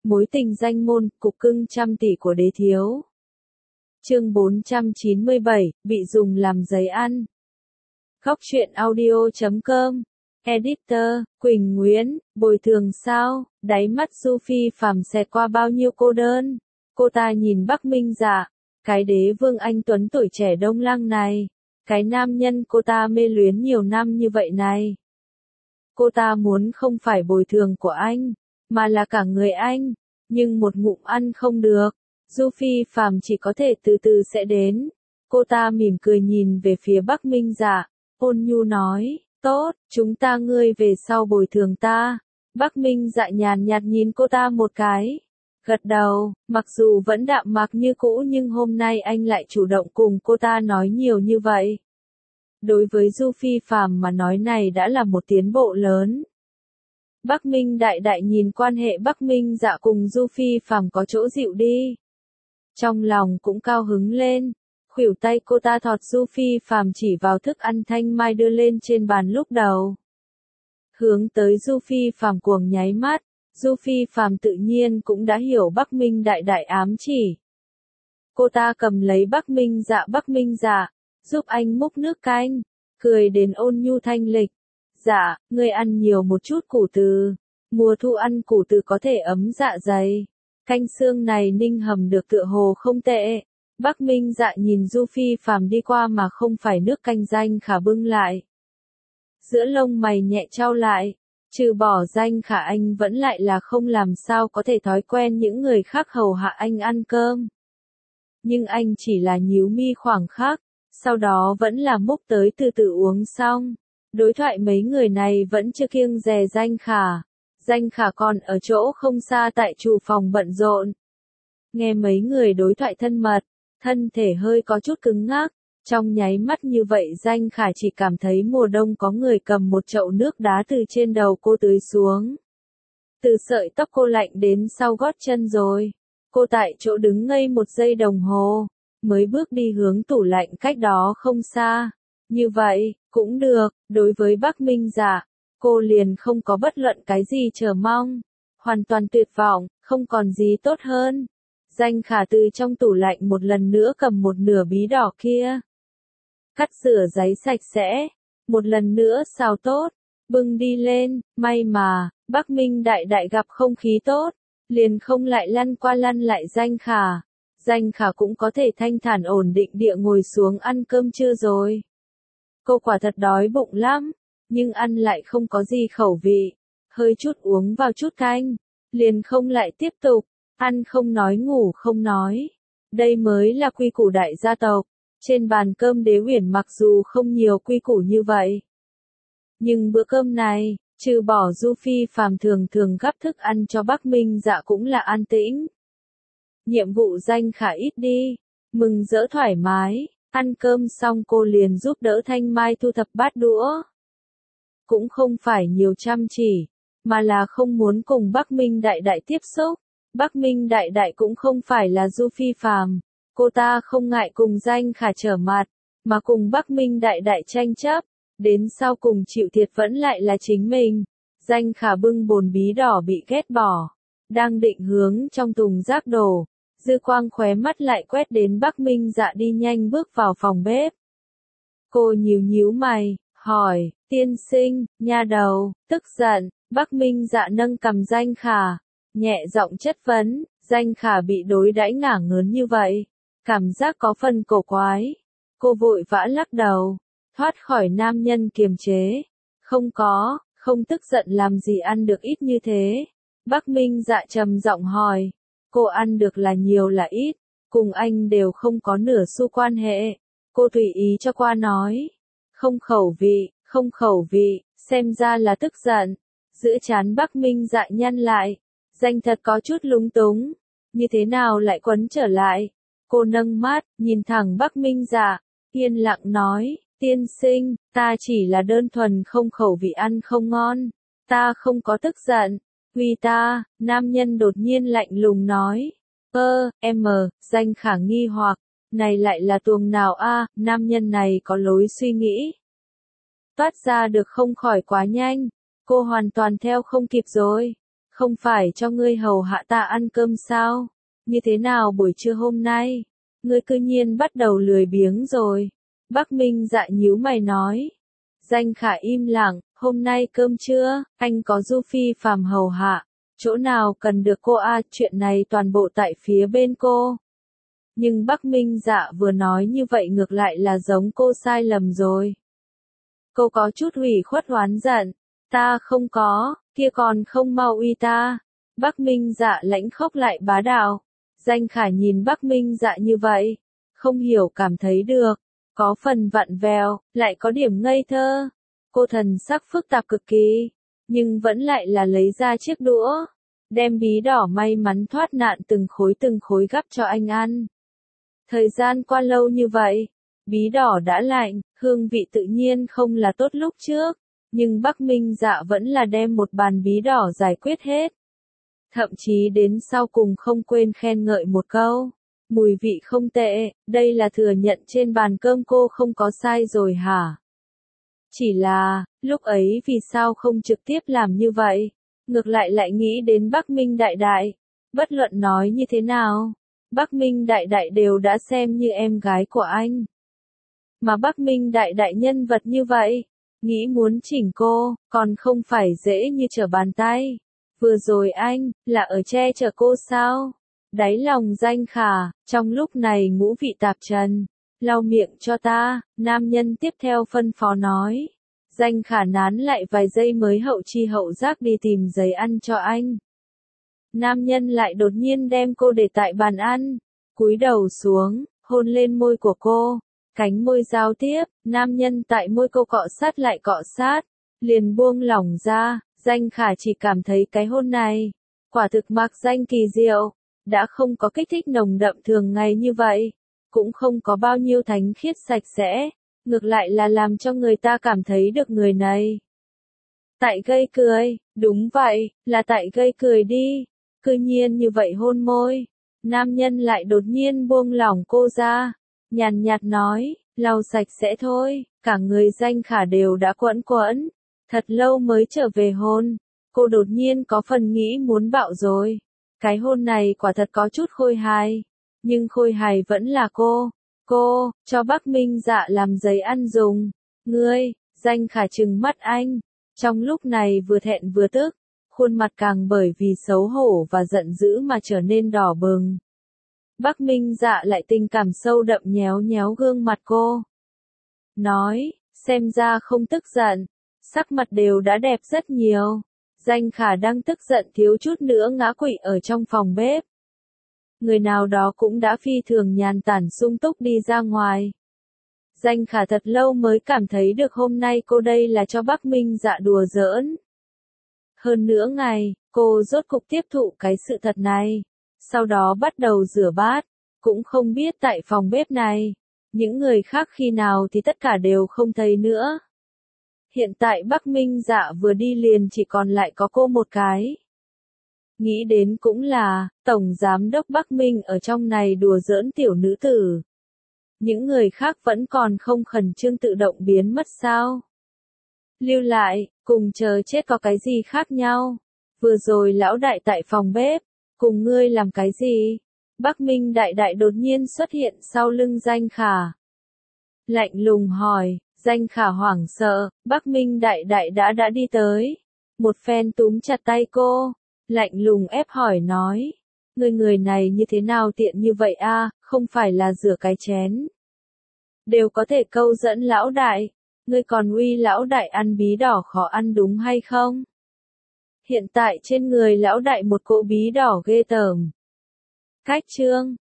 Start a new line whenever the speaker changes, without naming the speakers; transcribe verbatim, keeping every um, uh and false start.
Mối tình danh môn, cục cưng trăm tỷ của đế thiếu. Chương bốn trăm chín mươi bảy, bị dùng làm giấy ăn. Góc truyện audio chấm com. Editor, Quỳnh Nguyễn, bồi thường sao? Đáy mắt Du Phi Phàm xẹt qua bao nhiêu cô đơn. Cô ta nhìn Bắc Minh Dạ, cái đế vương anh tuấn tuổi trẻ Đông Lăng này, cái nam nhân cô ta mê luyến nhiều năm như vậy này. Cô ta muốn không phải bồi thường của anh, mà là cả người anh, nhưng một ngụm ăn không được. Du Phi Phàm chỉ có thể từ từ sẽ đến. Cô ta mỉm cười nhìn về phía Bắc Minh Dạ, ôn nhu nói, tốt, chúng ta ngươi về sau bồi thường ta. Bắc Minh Dạ nhàn nhạt nhìn cô ta một cái, gật đầu, mặc dù vẫn đạm mạc như cũ nhưng hôm nay anh lại chủ động cùng cô ta nói nhiều như vậy. Đối với Du Phi Phàm mà nói này đã là một tiến bộ lớn. Bắc Minh Đại Đại nhìn quan hệ Bắc Minh Dạ cùng Du Phi Phàm có chỗ dịu đi, trong lòng cũng cao hứng lên. Khuỷu tay cô ta thọt Du Phi Phàm chỉ vào thức ăn thanh mai đưa lên trên bàn lúc đầu, hướng tới Du Phi Phàm cuồng nháy mắt. Du Phi Phàm tự nhiên cũng đã hiểu Bắc Minh Đại Đại ám chỉ. Cô ta cầm lấy Bắc Minh Dạ, Bắc Minh Dạ, giúp anh múc nước canh, cười đến ôn nhu thanh lịch. Dạ, ngươi ăn nhiều một chút củ từ, mùa thu ăn củ từ có thể ấm dạ dày. Canh xương này ninh hầm được tựa hồ không tệ. Bắc Minh Dạ nhìn Du Phi Phàm đi qua mà không phải nước canh Danh Khả bưng lại. Giữa lông mày nhẹ trao lại, trừ bỏ Danh Khả anh vẫn lại là không làm sao có thể thói quen những người khác hầu hạ anh ăn cơm. Nhưng anh chỉ là nhíu mi khoảng khắc, sau đó vẫn là múc tới từ từ uống xong. Đối thoại mấy người này vẫn chưa kiêng dè Danh Khả. Danh Khả còn ở chỗ không xa tại chủ phòng bận rộn. Nghe mấy người đối thoại thân mật, thân thể hơi có chút cứng ngắc. Trong nháy mắt như vậy Danh Khả chỉ cảm thấy mùa đông có người cầm một chậu nước đá từ trên đầu cô tưới xuống. Từ sợi tóc cô lạnh đến sau gót chân rồi. Cô tại chỗ đứng ngây một giây đồng hồ, mới bước đi hướng tủ lạnh cách đó không xa. Như vậy, cũng được, đối với Bắc Minh Dạ, cô liền không có bất luận cái gì chờ mong. Hoàn toàn tuyệt vọng, không còn gì tốt hơn. Danh Khả từ trong tủ lạnh một lần nữa cầm một nửa bí đỏ kia. Cắt rửa giấy sạch sẽ, một lần nữa xào tốt, bưng đi lên. May mà, Bắc Minh Đại Đại gặp không khí tốt, liền không lại lăn qua lăn lại Danh Khả. Danh Khả cũng có thể thanh thản ổn định địa ngồi xuống ăn cơm trưa rồi. Cô quả thật đói bụng lắm, nhưng ăn lại không có gì khẩu vị, hơi chút uống vào chút canh, liền không lại tiếp tục, ăn không nói ngủ không nói. Đây mới là quy củ đại gia tộc. Trên bàn cơm Đế Uyển mặc dù không nhiều quy củ như vậy, nhưng bữa cơm này, trừ bỏ Du Phi Phàm thường thường gắp thức ăn cho Bắc Minh Dạ cũng là an tĩnh. Nhiệm vụ Danh Khả ít đi, mừng rỡ thoải mái. Ăn cơm xong cô liền giúp đỡ Thanh Mai thu thập bát đũa. Cũng không phải nhiều chăm chỉ, mà là không muốn cùng Bắc Minh Đại Đại tiếp xúc. Bắc Minh Đại Đại cũng không phải là Du Phi Phàm, cô ta không ngại cùng Danh Khả trở mặt, mà cùng Bắc Minh Đại Đại tranh chấp, đến sau cùng chịu thiệt vẫn lại là chính mình. Danh Khả bưng bồn bí đỏ bị ghét bỏ, đang định hướng trong thùng rác đổ. Dư quang khóe mắt lại quét đến Bắc Minh Dạ đi nhanh bước vào phòng bếp. Cô nhíu nhíu mày, hỏi, tiên sinh, nha đầu, tức giận. Bắc Minh Dạ nâng cằm Danh Khả, nhẹ giọng chất vấn. Danh Khả bị đối đãi ngả ngớn như vậy, cảm giác có phần cổ quái. Cô vội vã lắc đầu, thoát khỏi nam nhân kiềm chế. Không có, không tức giận làm gì ăn được ít như thế. Bắc Minh Dạ trầm giọng hỏi. Cô ăn được là nhiều là ít, cùng anh đều không có nửa xu quan hệ. Cô tùy ý cho qua nói. Không khẩu vị, không khẩu vị, xem ra là tức giận. Giữa trán Bắc Minh Dạ nhăn lại. Danh thật có chút lúng túng. Như thế nào lại quấn trở lại? Cô nâng mắt, nhìn thẳng Bắc Minh Dạ, yên lặng nói, tiên sinh, ta chỉ là đơn thuần không khẩu vị ăn không ngon. Ta không có tức giận. Vì ta, nam nhân đột nhiên lạnh lùng nói. Ơ, em, Danh Khả nghi hoặc, này lại là tuồng nào a? Nam nhân này có lối suy nghĩ. Toát ra được không khỏi quá nhanh, cô hoàn toàn theo không kịp rồi. Không phải cho ngươi hầu hạ ta ăn cơm sao? Như thế nào buổi trưa hôm nay? Ngươi cư nhiên bắt đầu lười biếng rồi. Bắc Minh Dạ nhíu mày nói. Danh Khả im lặng, hôm nay cơm trưa, anh có Du Phi phàm hầu hạ. Chỗ nào cần được cô a, chuyện này toàn bộ tại phía bên cô. Nhưng Bắc Minh Dạ vừa nói như vậy ngược lại là giống cô sai lầm rồi. Cô có chút ủy khuất oán giận. Ta không có, kia còn không mau uy ta. Bắc Minh Dạ lãnh khốc lại bá đạo. Danh Khả nhìn Bắc Minh Dạ như vậy, không hiểu cảm thấy được, có phần vặn vẹo, lại có điểm ngây thơ. Cô thần sắc phức tạp cực kỳ, nhưng vẫn lại là lấy ra chiếc đũa, đem bí đỏ may mắn thoát nạn từng khối từng khối gắp cho anh ăn. Thời gian qua lâu như vậy, bí đỏ đã lạnh, hương vị tự nhiên không là tốt lúc trước, nhưng Bắc Minh Dạ vẫn là đem một bàn bí đỏ giải quyết hết. Thậm chí đến sau cùng không quên khen ngợi một câu. Mùi vị không tệ, đây là thừa nhận trên bàn cơm cô không có sai rồi hả? Chỉ là, lúc ấy vì sao không trực tiếp làm như vậy? Ngược lại lại nghĩ đến Bắc Minh Đại Đại. Bất luận nói như thế nào, Bắc Minh Đại Đại đều đã xem như em gái của anh. Mà Bắc Minh Đại Đại nhân vật như vậy, nghĩ muốn chỉnh cô, còn không phải dễ như trở bàn tay. Vừa rồi anh, là ở che chở cô sao? Đáy lòng Danh Khả, trong lúc này ngũ vị tạp trần. Lau miệng cho ta, nam nhân tiếp theo phân phó nói. Danh Khả nán lại vài giây mới hậu chi hậu giác đi tìm giấy ăn cho anh. Nam nhân lại đột nhiên đem cô để tại bàn ăn, cúi đầu xuống, hôn lên môi của cô. Cánh môi giao tiếp, nam nhân tại môi cô cọ sát lại cọ sát, liền buông lỏng ra. Danh Khả chỉ cảm thấy cái hôn này, quả thực mạc danh kỳ diệu, đã không có kích thích nồng đậm thường ngày như vậy, cũng không có bao nhiêu thánh khiết sạch sẽ, ngược lại là làm cho người ta cảm thấy được người này. Tại gây cười, đúng vậy, là tại gây cười đi, cư nhiên như vậy hôn môi, nam nhân lại đột nhiên buông lỏng cô ra, nhàn nhạt nói, lau sạch sẽ thôi, cả người Danh Khả đều đã quẫn quẫn. Thật lâu mới trở về hôn, cô đột nhiên có phần nghĩ muốn bạo rồi. Cái hôn này quả thật có chút khôi hài, nhưng khôi hài vẫn là cô. Cô, cho Bắc Minh Dạ làm giấy ăn dùng. Ngươi, Danh Khả trừng mắt anh. Trong lúc này vừa thẹn vừa tức, khuôn mặt càng bởi vì xấu hổ và giận dữ mà trở nên đỏ bừng. Bắc Minh Dạ lại tình cảm sâu đậm nhéo nhéo gương mặt cô. Nói, xem ra không tức giận. Sắc mặt đều đã đẹp rất nhiều. Danh Khả đang tức giận thiếu chút nữa ngã quỵ ở trong phòng bếp. Người nào đó cũng đã phi thường nhàn tản sung túc đi ra ngoài. Danh Khả thật lâu mới cảm thấy được hôm nay cô đây là cho Bắc Minh Dạ đùa giỡn. Hơn nửa ngày, cô rốt cục tiếp thụ cái sự thật này. Sau đó bắt đầu rửa bát. Cũng không biết tại phòng bếp này, những người khác khi nào thì tất cả đều không thấy nữa. Hiện tại Bắc Minh Dạ vừa đi liền chỉ còn lại có cô một cái. Nghĩ đến cũng là, Tổng Giám đốc Bắc Minh ở trong này đùa giỡn tiểu nữ tử. Những người khác vẫn còn không khẩn trương tự động biến mất sao? Lưu lại, cùng chờ chết có cái gì khác nhau? Vừa rồi lão đại tại phòng bếp, cùng ngươi làm cái gì? Bắc Minh Đại Đại đột nhiên xuất hiện sau lưng Danh Khả. Lạnh lùng hỏi. Danh Khả hoảng sợ, Bắc Minh Đại Đại đã đã đi tới. Một phen túm chặt tay cô, lạnh lùng ép hỏi nói. Người người này như thế nào tiện như vậy a, không phải là rửa cái chén. Đều có thể câu dẫn lão đại, ngươi còn uy lão đại ăn bí đỏ khó ăn đúng hay không? Hiện tại trên người lão đại một cỗ bí đỏ ghê tởm. Cách chương